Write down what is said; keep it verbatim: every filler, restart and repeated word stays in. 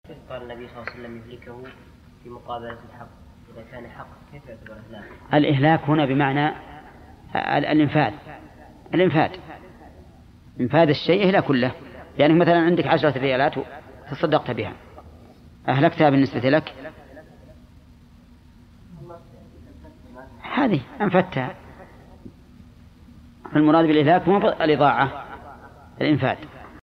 قال النبي صلى الله عليه وسلم يهلكه في مقابلة الحق، إذا كان حق كيف يعتبر إهلاك؟ الإهلاك هنا بمعنى الإنفاذ، الإنفاذ إنفاذ الشيء إهلاك كله. يعني مثلا عندك عشرة ريالات تصدقت بها، أهلكتها بالنسبة لك، هذه أنفتها. المراد بالإهلاك هو الإضاعة، الإنفاذ.